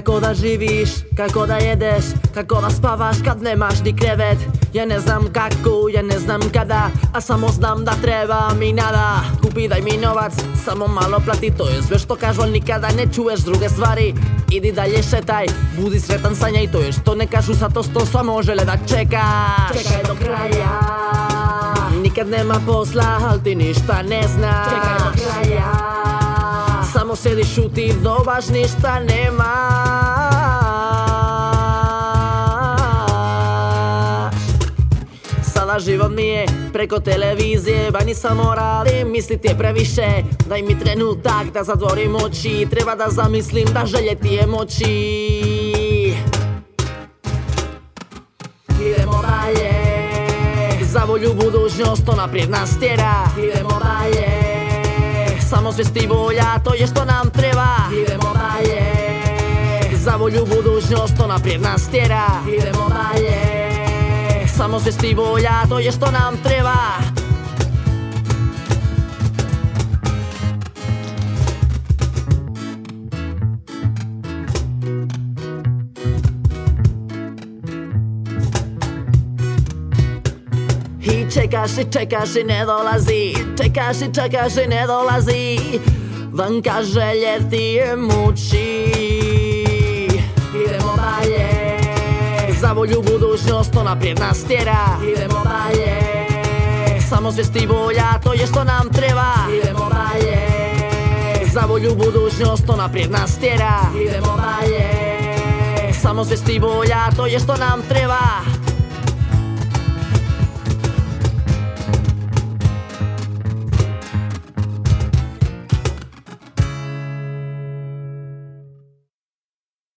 Kako da živiš, kako da jedeš, kako da spavaš kad nemaš ni krevet. Ja ne znam kako, ja ne znam kada, a samo znam da treba mi nada. Kupi, daj mi novac, samo malo plati, to je sve što kažu, ali nikada ne čuješ druge stvari. Idi dalje šetaj, budi sretan, sanjaj, to je što ne kažu, zato što samo žele da čekaš. Čekaj do kraja, nikad nema posla, ali ti ništa ne znaš. čekaj do kraja, Samo sedi, šuti, dobaš ništa nemaš. Sada život mi je preko televizije, ba nisam moralim, misliti je previše. Daj mi trenutak da zatvorim oči, treba da zamislim da željeti je moći. idemo dalje, Za volju budućnost to naprijed nas tjera. idemo dalje, Samo svijesti volja, to je što nam treba. idemo dalje, Za volju budućnost to naprijed nas tjera. idemo dalje, Samo svijesti volja, to je što nam treba. I čekaš i ne dolazi, čekaš i ne dolazi. Vanka želje ti je muči. idemo dalje, Za volju budućnost to naprijed nas tjera. idemo dalje, Samo svijesti volja, to je što nam treba. idemo dalje, Za volju budućnost to naprijed nas tjera. idemo dalje, Samo svijesti volja, to je što nam treba.